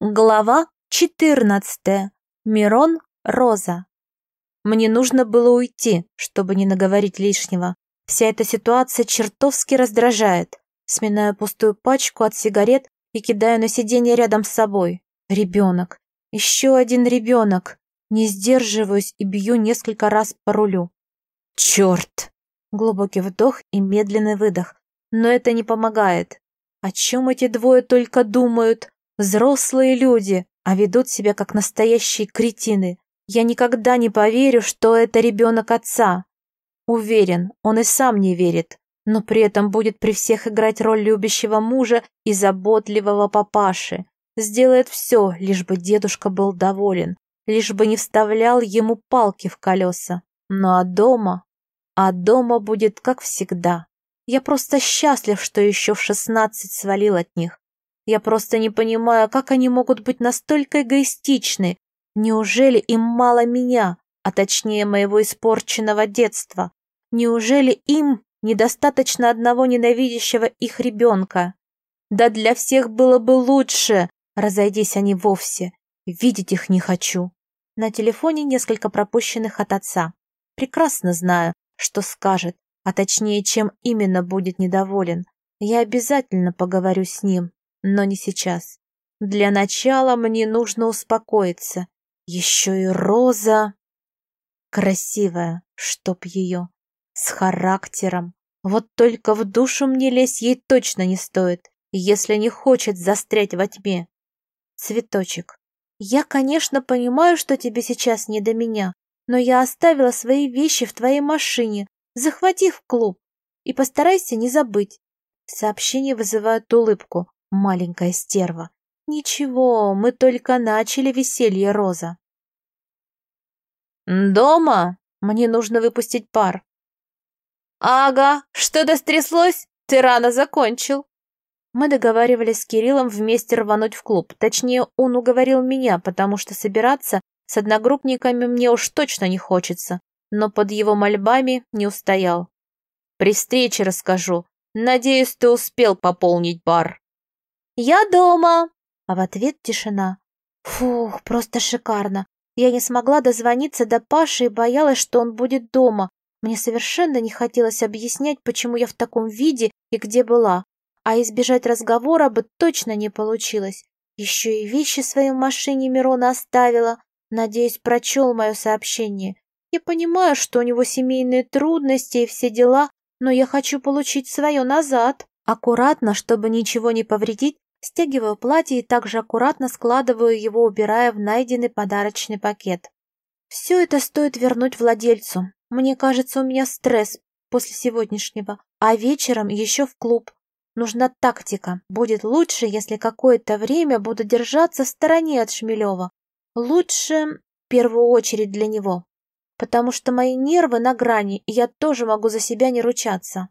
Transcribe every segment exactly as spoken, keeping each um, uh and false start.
Глава четырнадцатая. Мирон, Роза. Мне нужно было уйти, чтобы не наговорить лишнего. Вся эта ситуация чертовски раздражает. Сминаю пустую пачку от сигарет и кидаю на сиденье рядом с собой. Ребенок. Еще один ребенок. Не сдерживаюсь и бью несколько раз по рулю. Черт! Глубокий вдох и медленный выдох. Но это не помогает. О чем эти двое только думают? Взрослые люди, а ведут себя как настоящие кретины. Я никогда не поверю, что это ребенок отца. Уверен, он и сам не верит, но при этом будет при всех играть роль любящего мужа и заботливого папаши. Сделает все, лишь бы дедушка был доволен, лишь бы не вставлял ему палки в колеса. Ну а дома? А дома будет как всегда. Я просто счастлив, что еще в шестнадцать свалил от них. Я просто не понимаю, как они могут быть настолько эгоистичны. Неужели им мало меня, а точнее моего испорченного детства? Неужели им недостаточно одного ненавидящего их ребенка? Да для всех было бы лучше, разойдись они вовсе. Видеть их не хочу. На телефоне несколько пропущенных от отца. Прекрасно знаю, что скажет, а точнее, чем именно будет недоволен. Я обязательно поговорю с ним. Но не сейчас. Для начала мне нужно успокоиться. Еще и Роза. Красивая, чтоб ее. С характером. Вот только в душу мне лезть ей точно не стоит, если не хочет застрять во тьме. Цветочек. Я, конечно, понимаю, что тебе сейчас не до меня, но я оставила свои вещи в твоей машине. Захвати в клуб. И постарайся не забыть. Сообщение вызывает улыбку. Маленькая стерва. Ничего, мы только начали веселье, Роза. Дома? Мне нужно выпустить пар. Ага, что-то стряслось? Ты рано закончил. Мы договаривались с Кириллом вместе рвануть в клуб. Точнее, он уговорил меня, потому что собираться с одногруппниками мне уж точно не хочется. Но под его мольбами не устоял. При встрече расскажу. Надеюсь, ты успел пополнить бар. «Я дома!» А в ответ тишина. Фух, просто шикарно. Я не смогла дозвониться до Паши и боялась, что он будет дома. Мне совершенно не хотелось объяснять, почему я в таком виде и где была. А избежать разговора бы точно не получилось. Еще и вещи свои в машине Мирона оставила. Надеюсь, прочел мое сообщение. Я понимаю, что у него семейные трудности и все дела, но я хочу получить свое назад. Аккуратно, чтобы ничего не повредить, стягиваю платье и также аккуратно складываю его, убирая в найденный подарочный пакет. Все это стоит вернуть владельцу. Мне кажется, у меня стресс после сегодняшнего, а вечером еще в клуб. Нужна тактика. Будет лучше, если какое-то время буду держаться в стороне от Шмелева. Лучше в первую очередь для него, потому что мои нервы на грани, и я тоже могу за себя не ручаться.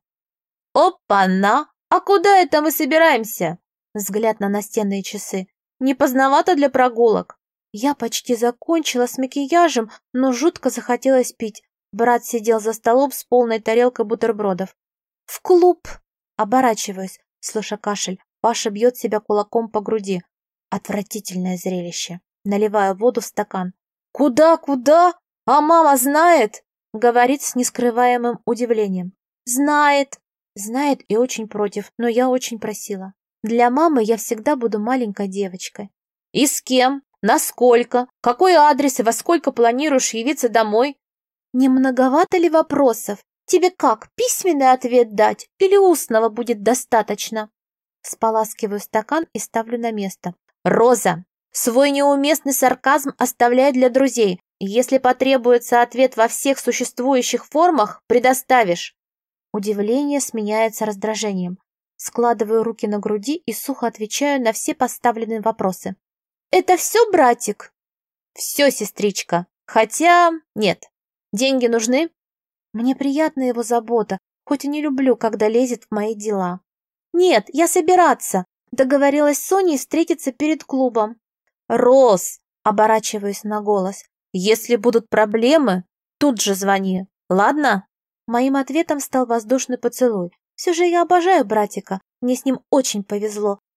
Опа-на! А куда это мы собираемся? Взгляд на настенные часы. Не поздновато для прогулок. Я почти закончила с макияжем, но жутко захотелось пить. Брат сидел за столом с полной тарелкой бутербродов. В клуб! Оборачиваюсь, слыша кашель. Паша бьет себя кулаком по груди. Отвратительное зрелище. Наливаю воду в стакан. Куда, куда? А мама знает? Говорит с нескрываемым удивлением. Знает. Знает и очень против, но я очень просила. Для мамы я всегда буду маленькой девочкой. И с кем? Насколько? Какой адрес и во сколько планируешь явиться домой? Не многовато ли вопросов? Тебе как, письменный ответ дать или устного будет достаточно? Споласкиваю стакан и ставлю на место. Роза, свой неуместный сарказм оставляй для друзей. Если потребуется ответ во всех существующих формах, предоставишь. Удивление сменяется раздражением. Складываю руки на груди и сухо отвечаю на все поставленные вопросы. «Это все, братик?» «Все, сестричка. Хотя нет. Деньги нужны?» Мне приятна его забота, хоть и не люблю, когда лезет в мои дела. «Нет, я собираться. Договорилась с Соней встретиться перед клубом». «Рос!» — оборачиваюсь на голос. «Если будут проблемы, тут же звони. Ладно?» Моим ответом стал воздушный поцелуй. Все же я обожаю братика, мне с ним очень повезло.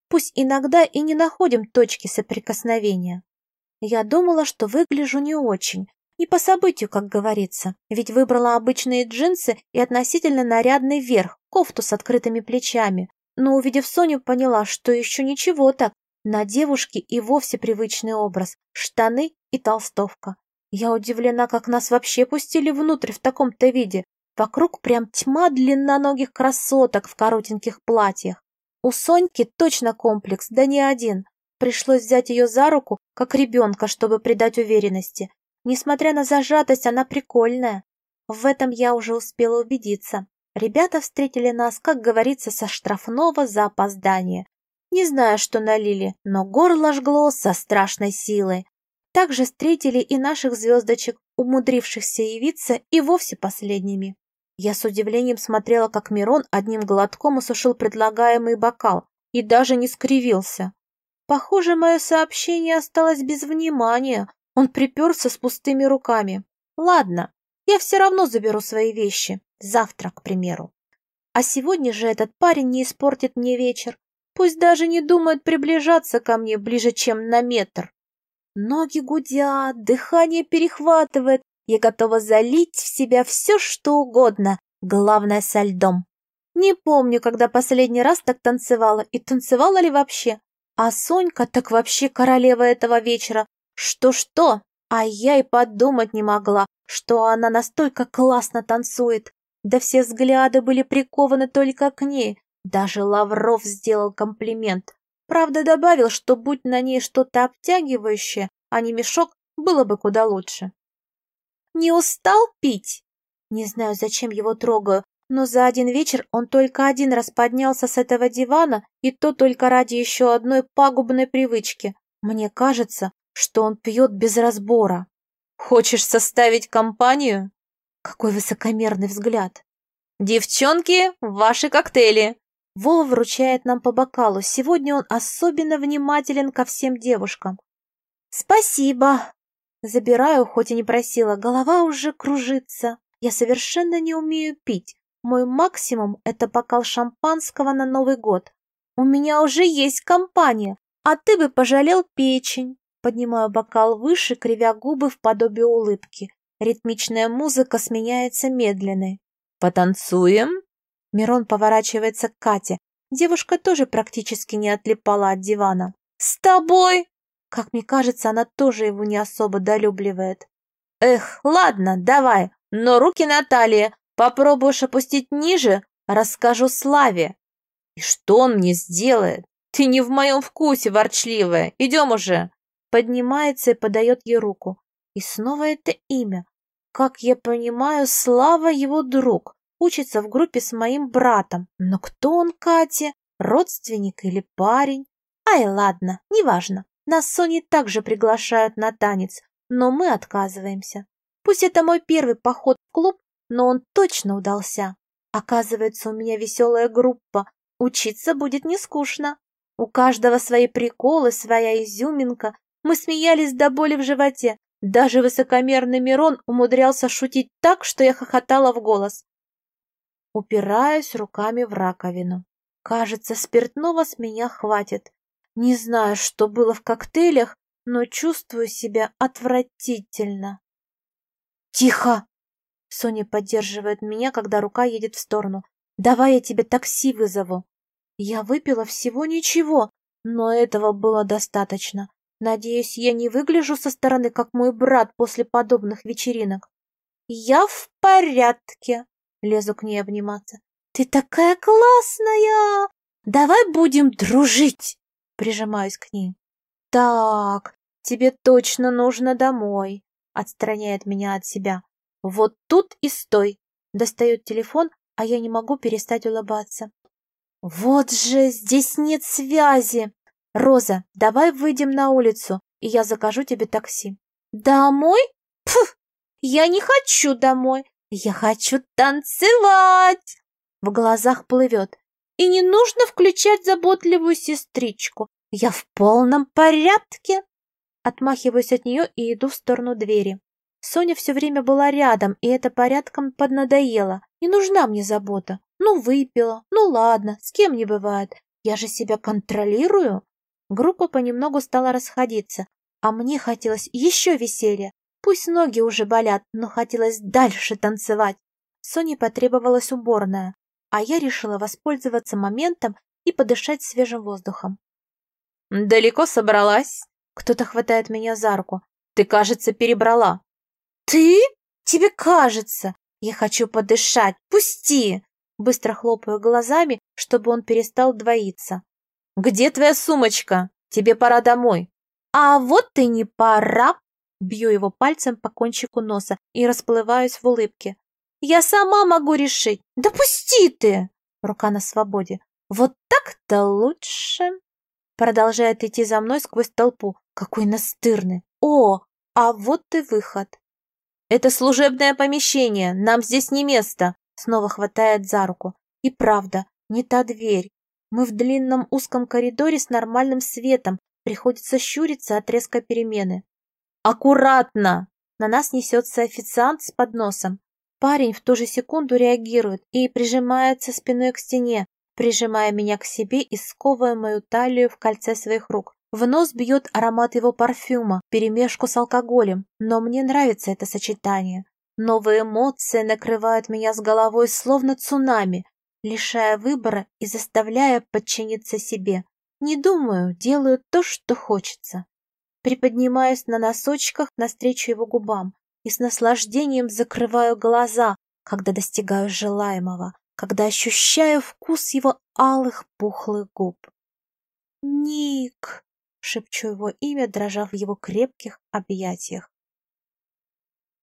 Пусть иногда и не находим точки соприкосновения. Я думала, что выгляжу не очень. Не по событию, как говорится. Ведь выбрала обычные джинсы и относительно нарядный верх, кофту с открытыми плечами. Но, увидев Соню, поняла, что еще ничего так. На девушке и вовсе привычный образ. Штаны и толстовка. Я удивлена, как нас вообще пустили внутрь в таком-то виде. Вокруг прям тьма длинноногих красоток в коротеньких платьях. У Соньки точно комплекс, да не один. Пришлось взять ее за руку, как ребенка, чтобы придать уверенности. Несмотря на зажатость, она прикольная. В этом я уже успела убедиться. Ребята встретили нас, как говорится, со штрафного за опоздание. Не знаю, что налили, но горло жгло со страшной силой. Также встретили и наших звездочек, умудрившихся явиться и вовсе последними. Я с удивлением смотрела, как Мирон одним глотком осушил предлагаемый бокал и даже не скривился. Похоже, мое сообщение осталось без внимания. Он приперся с пустыми руками. Ладно, я все равно заберу свои вещи. Завтра, к примеру. А сегодня же этот парень не испортит мне вечер. Пусть даже не думает приближаться ко мне ближе, чем на метр. Ноги гудят, дыхание перехватывает. Я готова залить в себя все, что угодно, главное со льдом. Не помню, когда последний раз так танцевала и танцевала ли вообще. А Сонька так вообще королева этого вечера. Что-что, а я и подумать не могла, что она настолько классно танцует. Да все взгляды были прикованы только к ней. Даже Лавров сделал комплимент. Правда, добавил, что будь на ней что-то обтягивающее, а не мешок, было бы куда лучше. Не устал пить? Не знаю, зачем его трогаю, но за один вечер он только один раз поднялся с этого дивана, и то только ради еще одной пагубной привычки. Мне кажется, что он пьет без разбора. Хочешь составить компанию? Какой высокомерный взгляд. Девчонки, ваши коктейли. Вова вручает нам по бокалу. Сегодня он особенно внимателен ко всем девушкам. Спасибо. Забираю, хоть и не просила, голова уже кружится. Я совершенно не умею пить. Мой максимум — это бокал шампанского на Новый год. У меня уже есть компания, а ты бы пожалел печень. Поднимаю бокал выше, кривя губы в подобие улыбки. Ритмичная музыка сменяется медленной. «Потанцуем?» Мирон поворачивается к Кате. Девушка тоже практически не отлипала от дивана. «С тобой!» Как мне кажется, она тоже его не особо долюбливает. «Эх, ладно, давай, но руки на талии. Попробуешь опустить ниже, расскажу Славе». «И что он мне сделает? Ты не в моем вкусе, ворчливая. Идем уже!» Поднимается и подает ей руку. И снова это имя. Как я понимаю, Слава его друг. Учится в группе с моим братом. Но кто он Кате? Родственник или парень? Ай, ладно, неважно. Нас с Соней также приглашают на танец, но мы отказываемся. Пусть это мой первый поход в клуб, но он точно удался. Оказывается, у меня веселая группа. Учиться будет не скучно. У каждого свои приколы, своя изюминка. Мы смеялись до боли в животе. Даже высокомерный Мирон умудрялся шутить так, что я хохотала в голос. Упираюсь руками в раковину. Кажется, спиртного с меня хватит. Не знаю, что было в коктейлях, но чувствую себя отвратительно. «Тихо!» Соня поддерживает меня, когда рука едет в сторону. «Давай я тебе такси вызову». Я выпила всего ничего, но этого было достаточно. Надеюсь, я не выгляжу со стороны, как мой брат после подобных вечеринок. «Я в порядке», — лезу к ней обниматься. «Ты такая классная! Давай будем дружить!» Прижимаюсь к ней. «Так, тебе точно нужно домой», — отстраняет меня от себя. «Вот тут и стой!» Достает телефон, а я не могу перестать улыбаться. «Вот же, здесь нет связи! Роза, давай выйдем на улицу, и я закажу тебе такси». «Домой? Пф! Я не хочу домой! Я хочу танцевать!» В глазах плывет. «И не нужно включать заботливую сестричку. Я в полном порядке!» Отмахиваюсь от нее и иду в сторону двери. Соня все время была рядом, и это порядком поднадоело. Не нужна мне забота. Ну, выпила, ну ладно, с кем не бывает. Я же себя контролирую. Группа понемногу стала расходиться, а мне хотелось еще веселья. Пусть ноги уже болят, но хотелось дальше танцевать. Соне потребовалась уборная, а я решила воспользоваться моментом и подышать свежим воздухом. «Далеко собралась?» Кто-то хватает меня за руку. «Ты, кажется, перебрала». «Ты? Тебе кажется? Я хочу подышать. Пусти!» Быстро хлопаю глазами, чтобы он перестал двоиться. «Где твоя сумочка? Тебе пора домой». «А вот и не пора!» Бью его пальцем по кончику носа и расплываюсь в улыбке. «Я сама могу решить. Да пусти ты!» Рука на свободе. «Вот так-то лучше!» Продолжает идти за мной сквозь толпу. Какой настырный. О, а вот и выход. «Это служебное помещение, нам здесь не место!» Снова хватает за руку. И правда, не та дверь. Мы в длинном узком коридоре с нормальным светом. Приходится щуриться от резкой перемены. «Аккуратно!» На нас несется официант с подносом. Парень в ту же секунду реагирует и прижимается спиной к стене, прижимая меня к себе и сковывая мою талию в кольце своих рук. В нос бьет аромат его парфюма, вперемешку с алкоголем, но мне нравится это сочетание. Новые эмоции накрывают меня с головой словно цунами, лишая выбора и заставляя подчиниться себе. Не думаю, делаю то, что хочется. Приподнимаюсь на носочках навстречу его губам и с наслаждением закрываю глаза, когда достигаю желаемого, когда ощущаю вкус его алых пухлых губ. «Ник!» — шепчу его имя, дрожа в его крепких объятиях.